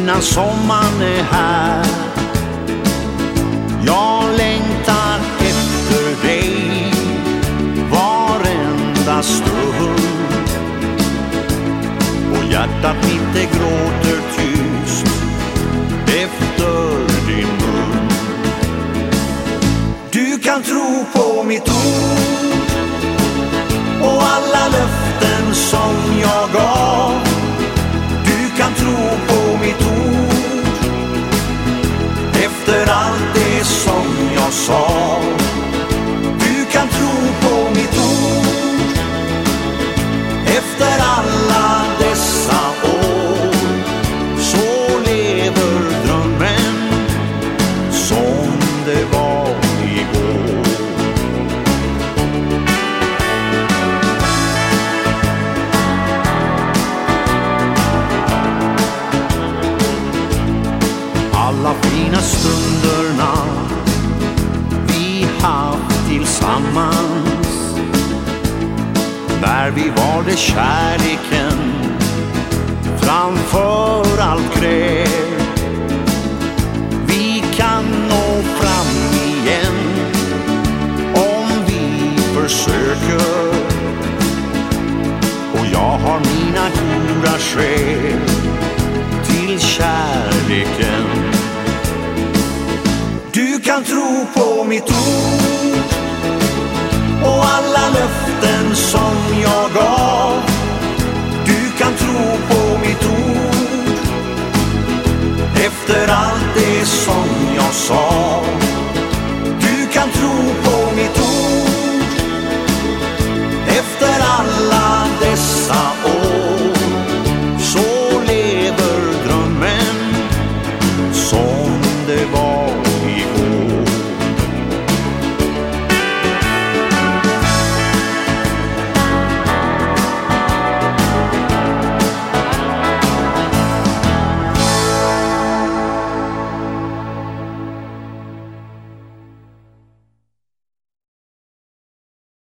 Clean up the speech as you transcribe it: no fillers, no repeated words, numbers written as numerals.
innan sommaren är här. Jag längtar efter dig varenda stund, och hjärtat mitt det gråter tyst efter din mun. Du kan tro på mitt ord och alla löften som jag gav. Du kan tro på mitt ord efter allt det som jag sa. Du kan tro på mitt ord efter alla dessa år. Så lever drömmen som det var igår. Alla fina stunderna vi haft tillsammans, när vi valde kärleken framför allt gräl. Vi kan nå fram igen om vi försöker, och jag har mina goda skäl till kärleken. Du kan tro på mitt ord och alla löften